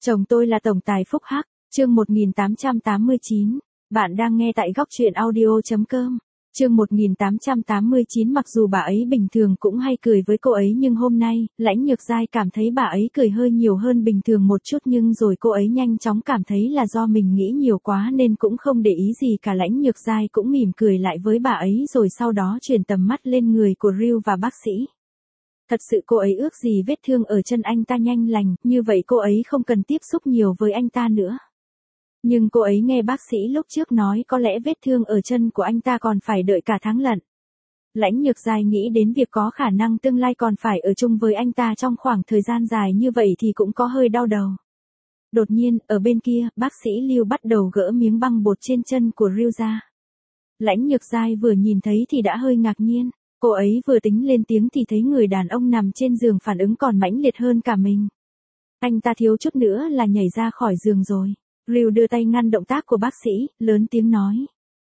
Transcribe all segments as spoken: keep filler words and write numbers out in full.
Chồng tôi là tổng tài phúc hắc, chương một nghìn tám trăm tám mươi chín. Bạn đang nghe tại góc truyện audio chấm com. Chương một nghìn tám trăm tám mươi chín. Mặc dù bà ấy bình thường cũng hay cười với cô ấy nhưng hôm nay, Lãnh Nhược Giai cảm thấy bà ấy cười hơi nhiều hơn bình thường một chút, nhưng rồi cô ấy nhanh chóng cảm thấy là do mình nghĩ nhiều quá nên cũng không để ý gì cả. Lãnh Nhược Giai cũng mỉm cười lại với bà ấy rồi sau đó chuyển tầm mắt lên người của Ryu và bác sĩ. Thật sự cô ấy ước gì vết thương ở chân anh ta nhanh lành, như vậy cô ấy không cần tiếp xúc nhiều với anh ta nữa. Nhưng cô ấy nghe bác sĩ lúc trước nói có lẽ vết thương ở chân của anh ta còn phải đợi cả tháng lận. Lãnh Nhược Giai nghĩ đến việc có khả năng tương lai còn phải ở chung với anh ta trong khoảng thời gian dài như vậy thì cũng có hơi đau đầu. Đột nhiên, ở bên kia, bác sĩ Lưu bắt đầu gỡ miếng băng bột trên chân của Ryu ra. Lãnh Nhược Giai vừa nhìn thấy thì đã hơi ngạc nhiên. Cô ấy vừa tính lên tiếng thì thấy người đàn ông nằm trên giường phản ứng còn mãnh liệt hơn cả mình. Anh ta thiếu chút nữa là nhảy ra khỏi giường rồi. Ryu đưa tay ngăn động tác của bác sĩ, lớn tiếng nói.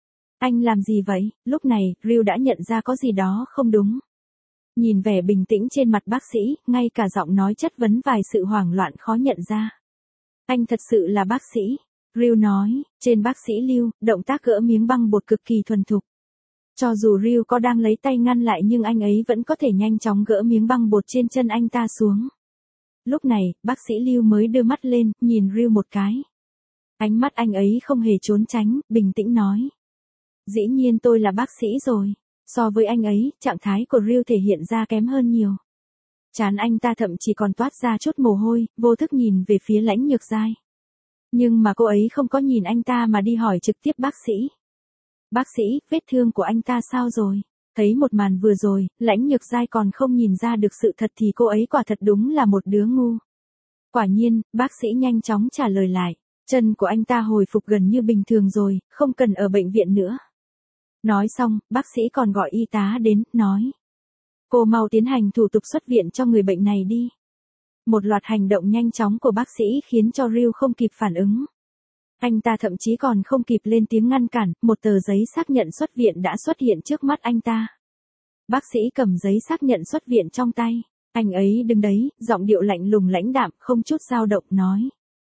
Anh làm gì vậy? Lúc này, Ryu đã nhận ra có gì đó không đúng. Nhìn vẻ bình tĩnh trên mặt bác sĩ, ngay cả giọng nói chất vấn vài sự hoảng loạn khó nhận ra. Anh thật sự là bác sĩ. Ryu nói, trên bác sĩ Lưu, động tác gỡ miếng băng bột cực kỳ thuần thục. Cho dù Ryu có đang lấy tay ngăn lại nhưng anh ấy vẫn có thể nhanh chóng gỡ miếng băng bột trên chân anh ta xuống. Lúc này, bác sĩ Lưu mới đưa mắt lên, nhìn Ryu một cái. Ánh mắt anh ấy không hề trốn tránh, bình tĩnh nói. Dĩ nhiên tôi là bác sĩ rồi. So với anh ấy, trạng thái của Ryu thể hiện ra kém hơn nhiều. Trán anh ta thậm chí còn toát ra chút mồ hôi, vô thức nhìn về phía Lãnh Nhược Giai. Nhưng mà cô ấy không có nhìn anh ta mà đi hỏi trực tiếp bác sĩ. Bác sĩ, vết thương của anh ta sao rồi? Thấy một màn vừa rồi, Lãnh Nhược Giai còn không nhìn ra được sự thật thì cô ấy quả thật đúng là một đứa ngu. Quả nhiên, bác sĩ nhanh chóng trả lời lại. Chân của anh ta hồi phục gần như bình thường rồi, không cần ở bệnh viện nữa. Nói xong, bác sĩ còn gọi y tá đến, nói. Cô mau tiến hành thủ tục xuất viện cho người bệnh này đi. Một loạt hành động nhanh chóng của bác sĩ khiến cho Ryu không kịp phản ứng. Anh ta thậm chí còn không kịp lên tiếng ngăn cản, một tờ giấy xác nhận xuất viện đã xuất hiện trước mắt anh ta. Bác sĩ cầm giấy xác nhận xuất viện trong tay. Anh ấy đứng đấy, giọng điệu lạnh lùng lãnh đạm, không chút dao động, nói.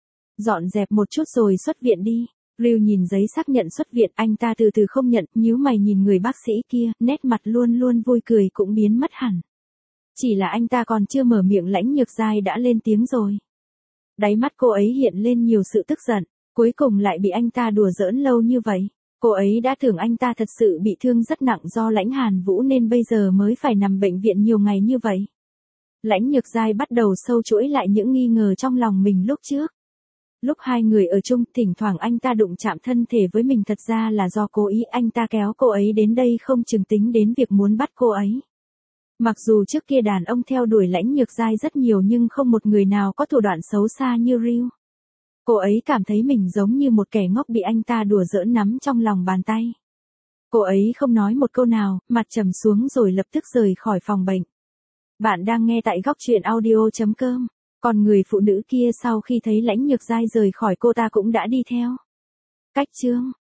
Dọn dẹp một chút rồi xuất viện đi. Ryu nhìn giấy xác nhận xuất viện, anh ta từ từ không nhận, nhíu mày nhìn người bác sĩ kia, nét mặt luôn luôn vui cười cũng biến mất hẳn. Chỉ là anh ta còn chưa mở miệng Lãnh Nhược Giai đã lên tiếng rồi. Đáy mắt cô ấy hiện lên nhiều sự tức giận. Cuối cùng lại bị anh ta đùa giỡn lâu như vậy. Cô ấy đã tưởng anh ta thật sự bị thương rất nặng do Lãnh Hàn Vũ nên bây giờ mới phải nằm bệnh viện nhiều ngày như vậy. Lãnh Nhược Giai bắt đầu sâu chuỗi lại những nghi ngờ trong lòng mình lúc trước. Lúc hai người ở chung, thỉnh thoảng anh ta đụng chạm thân thể với mình, thật ra là do cố ý anh ta kéo cô ấy đến đây không chừng tính đến việc muốn bắt cô ấy. Mặc dù trước kia đàn ông theo đuổi Lãnh Nhược Giai rất nhiều nhưng không một người nào có thủ đoạn xấu xa như Ryu. Cô ấy cảm thấy mình giống như một kẻ ngốc bị anh ta đùa giỡn nắm trong lòng bàn tay. Cô ấy không nói một câu nào, mặt trầm xuống rồi lập tức rời khỏi phòng bệnh. Bạn đang nghe tại góc truyện audio chấm com. Còn người phụ nữ kia sau khi thấy Lãnh Nhược Giai rời khỏi cô ta cũng đã đi theo. Cách chương